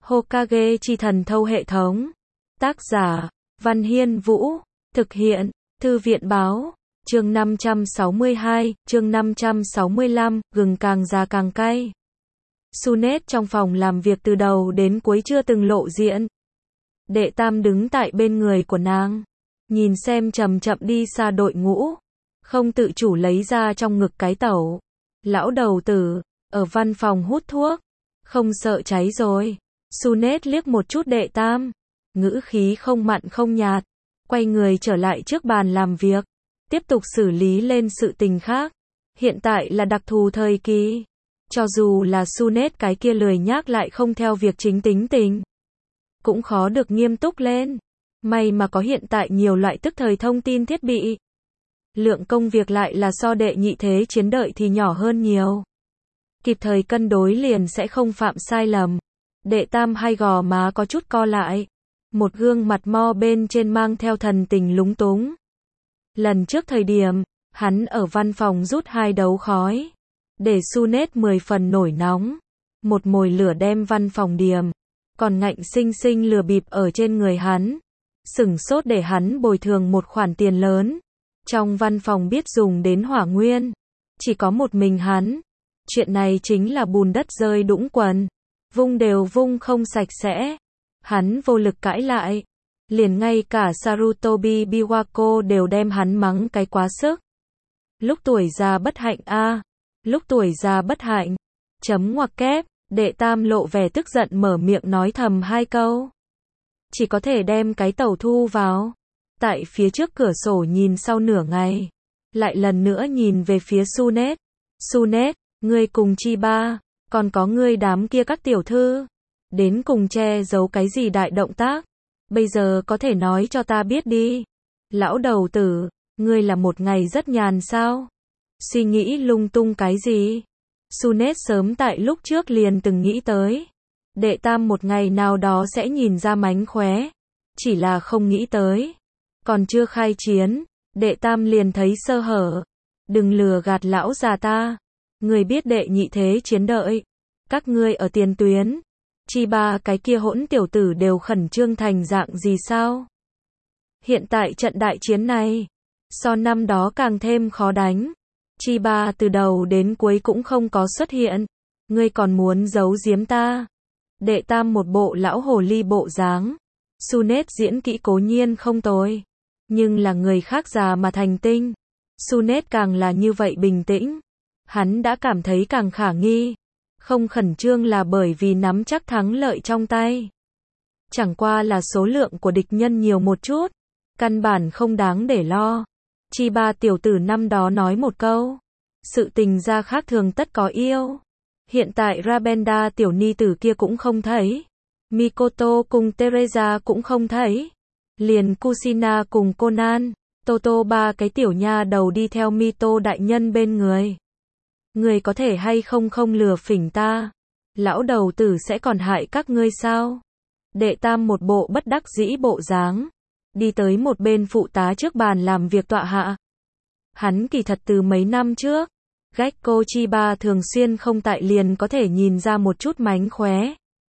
Hokage chi thần thâu hệ thống. Tác giả, Văn Hiên Vũ. Thực hiện, Thư viện Báo. Chương 562, chương 565, gừng càng già càng cay. Sunet trong phòng làm việc từ đầu đến cuối chưa từng lộ diện. Đệ Tam đứng tại bên người của nàng, nhìn xem chậm chậm đi xa đội ngũ, không tự chủ lấy ra trong ngực cái tẩu. Lão đầu tử, ở văn phòng hút thuốc, không sợ cháy rồi. Sunet liếc một chút Đệ Tam, ngữ khí không mặn không nhạt, quay người trở lại trước bàn làm việc, tiếp tục xử lý lên sự tình khác. Hiện tại là đặc thù thời kỳ, cho dù là Sunet cái kia lười nhác lại không theo việc chính tính tình, cũng khó được nghiêm túc lên. May mà có hiện tại nhiều loại tức thời thông tin thiết bị, lượng công việc lại là so đệ nhị thế chiến đợi thì nhỏ hơn nhiều, kịp thời cân đối liền sẽ không phạm sai lầm. Đệ Tam hai gò má có chút co lại, một gương mặt mo bên trên mang theo thần tình lúng túng. Lần trước thời điểm, hắn ở văn phòng rút 2 đấu khói, để Sunet 10 phần nổi nóng, một mồi lửa đem văn phòng điềm, còn ngạnh xinh xinh lừa bịp ở trên người hắn, sửng sốt để hắn bồi thường một khoản tiền lớn. Trong văn phòng biết dùng đến hỏa nguyên, chỉ có một mình hắn. Chuyện này chính là bùn đất rơi đũng quần, vung đều vung không sạch sẽ. Hắn vô lực cãi lại, liền ngay cả Sarutobi Biwako đều đem hắn mắng cái quá sức. Lúc tuổi già bất hạnh a, lúc tuổi già bất hạnh. Chấm ngoặc kép. Đệ Tam lộ vẻ tức giận mở miệng nói thầm 2 câu, chỉ có thể đem cái tẩu thu vào. Tại phía trước cửa sổ nhìn sau nửa ngày, lại lần nữa nhìn về phía Sunet. Sunet, ngươi cùng Chiba, còn có ngươi đám kia các tiểu thư, đến cùng che giấu cái gì đại động tác, bây giờ có thể nói cho ta biết đi. Lão đầu tử, ngươi là một ngày rất nhàn sao? Suy nghĩ lung tung cái gì? Sunet sớm tại lúc trước liền từng nghĩ tới, Đệ Tam một ngày nào đó sẽ nhìn ra mánh khóe, chỉ là không nghĩ tới, còn chưa khai chiến, Đệ Tam liền thấy sơ hở. Đừng lừa gạt lão già ta, người biết đệ nhị thế chiến đợi, các ngươi ở tiền tuyến, Chiba cái kia hỗn tiểu tử đều khẩn trương thành dạng gì sao? Hiện tại trận đại chiến này, so năm đó càng thêm khó đánh. Chiba từ đầu đến cuối cũng không có xuất hiện, ngươi còn muốn giấu giếm ta? Đệ Tam một bộ lão hồ ly bộ dáng. Sunet diễn kỹ cố nhiên không tồi, nhưng là người khác già mà thành tinh. Sunet càng là như vậy bình tĩnh, hắn đã cảm thấy càng khả nghi. Không khẩn trương là bởi vì nắm chắc thắng lợi trong tay, chẳng qua là số lượng của địch nhân nhiều một chút, căn bản không đáng để lo. Chiba tiểu tử năm đó nói một câu, sự tình ra khác thường tất có yêu. Hiện tại Rabenda tiểu ni tử kia cũng không thấy, Mikoto cùng Teresa cũng không thấy, liền Kushina cùng Conan, Toto ba cái tiểu nha đầu đi theo Mito đại nhân bên người. Người có thể hay không không lừa phỉnh ta? Lão đầu tử sẽ còn hại các ngươi sao? Đệ Tam một bộ bất đắc dĩ bộ dáng, đi tới một bên phụ tá trước bàn làm việc tọa hạ. Hắn kỳ thật từ mấy năm trước, Gekko Chiba thường xuyên không tại liền có thể nhìn ra một chút mánh khóe.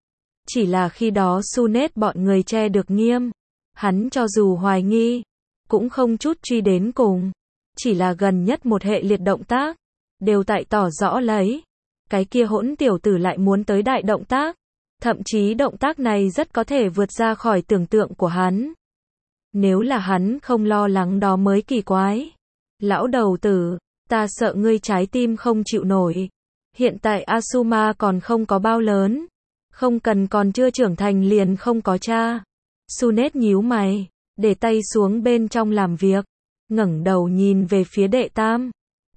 Chỉ là khi đó Sunet bọn người che được nghiêm, hắn cho dù hoài nghi, cũng không chút truy đến cùng. Chỉ là gần nhất một hệ liệt động tác, đều tại tỏ rõ lấy, cái kia hỗn tiểu tử lại muốn tới đại động tác. Thậm chí động tác này rất có thể vượt ra khỏi tưởng tượng của hắn. Nếu là hắn không lo lắng đó mới kỳ quái. Lão đầu tử, ta sợ ngươi trái tim không chịu nổi. Hiện tại Asuma còn không có bao lớn, không cần còn chưa trưởng thành liền không có cha. Sunet nhíu mày, để tay xuống bên trong làm việc, ngẩng đầu nhìn về phía Đệ Tam.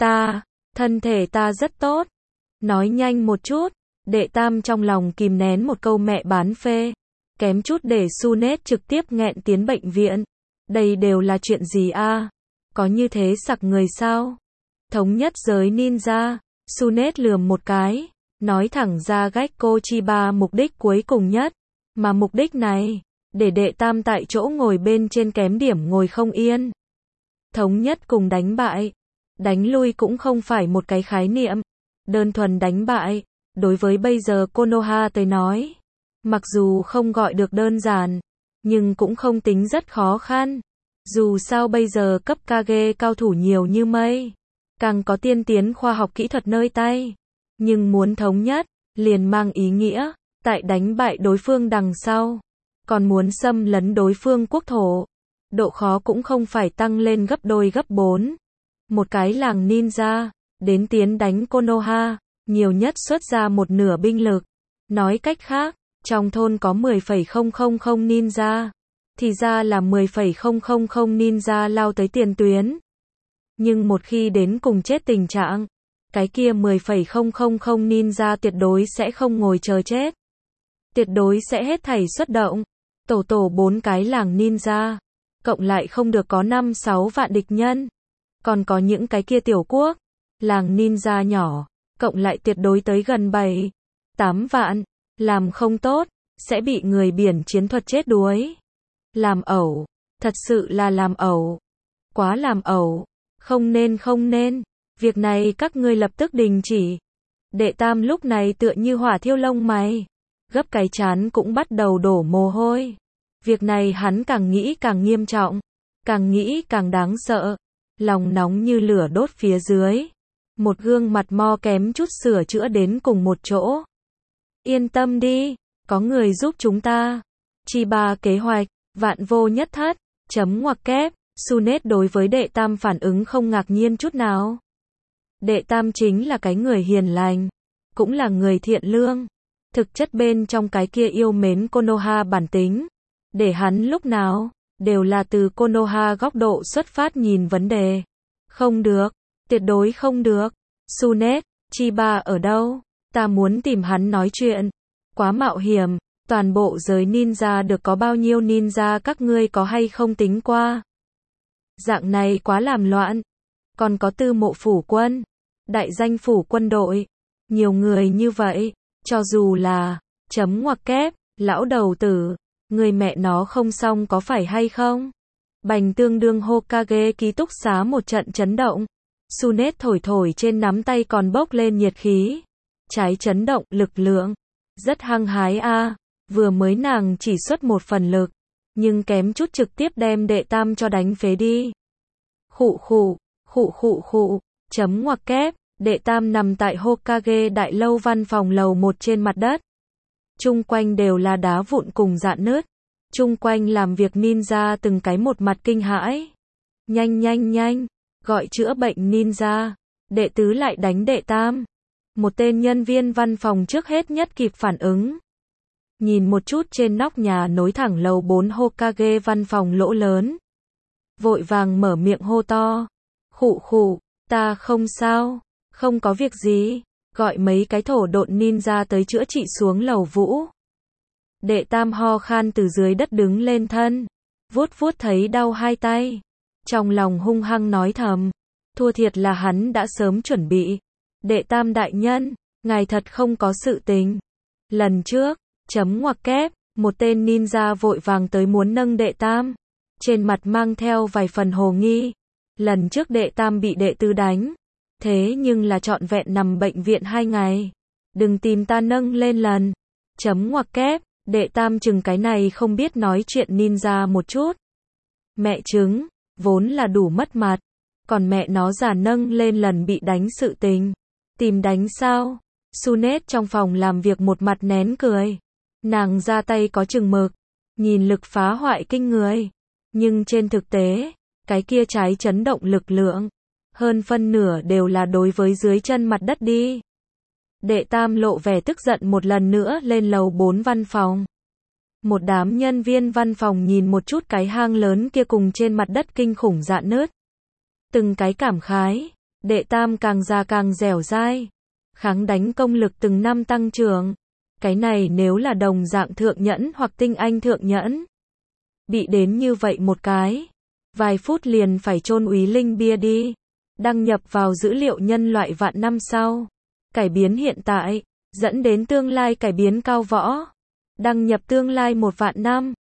Thân thể ta rất tốt. Nói nhanh một chút. Đệ Tam trong lòng kìm nén một câu mẹ bán phê, kém chút để Sunet trực tiếp nghẹn tiến bệnh viện. Đây đều là chuyện gì a? Có như thế sặc người sao? Thống nhất giới ninja. Sunet lườm một cái, nói thẳng ra Gekko Chiba mục đích cuối cùng nhất, mà mục đích này, để Đệ Tam tại chỗ ngồi bên trên kém điểm ngồi không yên. Thống nhất cùng đánh bại, đánh lui cũng không phải một cái khái niệm, đơn thuần đánh bại. Đối với bây giờ Konoha tới nói, Mặc dù không gọi được đơn giản, nhưng cũng không tính rất khó khăn. Dù sao bây giờ cấp Kage cao thủ nhiều như mây, càng có tiên tiến khoa học kỹ thuật nơi tay. Nhưng muốn thống nhất, liền mang ý nghĩa, tại đánh bại đối phương đằng sau, còn muốn xâm lấn đối phương quốc thổ. Độ khó cũng không phải tăng lên gấp đôi gấp 4. Một cái làng ninja, đến tiến đánh Konoha, nhiều nhất xuất ra một nửa binh lực. Nói cách khác, trong thôn có 10,000 ninja, thì ra là 10,000 ninja lao tới tiền tuyến. Nhưng một khi đến cùng chết tình trạng, cái kia 10,000 ninja tuyệt đối sẽ không ngồi chờ chết. Tuyệt đối sẽ hết thảy xuất động. Tổ 4 cái làng ninja, cộng lại không được có 5-6 vạn địch nhân. Còn có những cái kia tiểu quốc, làng ninja nhỏ, cộng lại tuyệt đối tới gần 7-8 vạn. Làm không tốt, sẽ bị người biển chiến thuật chết đuối. Làm ẩu, thật sự là làm ẩu. Quá làm ẩu, không nên. Việc này các ngươi lập tức đình chỉ. Đệ Tam lúc này tựa như hỏa thiêu lông mày, gấp cái chán cũng bắt đầu đổ mồ hôi. Việc này hắn càng nghĩ càng nghiêm trọng, càng nghĩ càng đáng sợ. Lòng nóng như lửa đốt phía dưới. Một gương mặt mo kém chút sửa chữa đến cùng một chỗ. Yên tâm đi, có người giúp chúng ta. Chiba kế hoạch, vạn vô nhất thất, chấm ngoặc kép. Sunet đối với đệ Tam phản ứng không ngạc nhiên chút nào. Đệ Tam chính là cái người hiền lành, cũng là người thiện lương. Thực chất bên trong cái kia yêu mến Konoha bản tính, để hắn lúc nào đều là từ Konoha góc độ xuất phát nhìn vấn đề. Không được, tuyệt đối không được. Sunet, Chiba ở đâu? Ta muốn tìm hắn nói chuyện. Quá mạo hiểm, toàn bộ giới ninja được có bao nhiêu ninja các ngươi có hay không tính qua? Dạng này quá làm loạn. Còn có Tư Mộ phủ quân, đại danh phủ quân đội. Nhiều người như vậy, cho dù là, chấm ngoặc kép, lão đầu tử, người mẹ nó không xong có phải hay không? Bành tương đương Hokage ký túc xá một trận chấn động. Sunet thổi trên nắm tay còn bốc lên nhiệt khí. Trái chấn động, lực lượng. Rất hăng hái a. Vừa mới nàng chỉ xuất một phần lực, nhưng kém chút trực tiếp đem đệ Tam cho đánh phế đi. Khụ, chấm ngoặc kép, đệ Tam nằm tại Hokage đại lâu văn phòng lầu 1 trên mặt đất. Chung quanh đều là đá vụn cùng rạn nứt. Chung quanh làm việc ninja từng cái một mặt kinh hãi. Nhanh, gọi chữa bệnh ninja. Đệ tứ lại đánh đệ Tam. Một tên nhân viên văn phòng trước hết nhất kịp phản ứng. Nhìn một chút trên nóc nhà nối thẳng lầu 4 Hokage văn phòng lỗ lớn. Vội vàng mở miệng hô to. Khụ, ta không sao, không có việc gì. Gọi mấy cái thổ độn ninja tới chữa trị xuống lầu vũ. Đệ Tam ho khan từ dưới đất đứng lên thân. Vuốt thấy đau hai tay. Trong lòng hung hăng nói thầm. Thua thiệt là hắn đã sớm chuẩn bị. Đệ Tam đại nhân, ngài thật không có sự tình. Lần trước, chấm ngoặc kép, một tên ninja vội vàng tới muốn nâng đệ Tam. Trên mặt mang theo vài phần hồ nghi. Lần trước đệ Tam bị đệ tứ đánh. Thế nhưng là trọn vẹn nằm bệnh viện 2 ngày. Đừng tìm ta nâng lên lần. Chấm ngoặc kép, đệ Tam chừng cái này không biết nói chuyện ninja một chút. Mẹ chứng, vốn là đủ mất mặt. Còn mẹ nó giả nâng lên lần bị đánh sự tình. Tìm đánh sao? Sunet trong phòng làm việc một mặt nén cười. Nàng ra tay có chừng mực. Nhìn lực phá hoại kinh người. Nhưng trên thực tế, cái kia trái chấn động lực lượng. Hơn phân nửa đều là đối với dưới chân mặt đất đi. Đệ Tam lộ vẻ tức giận một lần nữa lên lầu 4 văn phòng. Một đám nhân viên văn phòng nhìn một chút cái hang lớn kia cùng trên mặt đất kinh khủng rạn nứt. Từng cái cảm khái. Đệ Tam càng già càng dẻo dai. Kháng đánh công lực từng năm tăng trưởng. Cái này nếu là đồng dạng thượng nhẫn hoặc tinh anh thượng nhẫn. Bị đến như vậy một cái. Vài phút liền phải chôn úy linh bia đi. Đăng nhập vào dữ liệu nhân loại vạn năm sau. Cải biến hiện tại. Dẫn đến tương lai cải biến cao võ. Đăng nhập tương lai 1 vạn năm.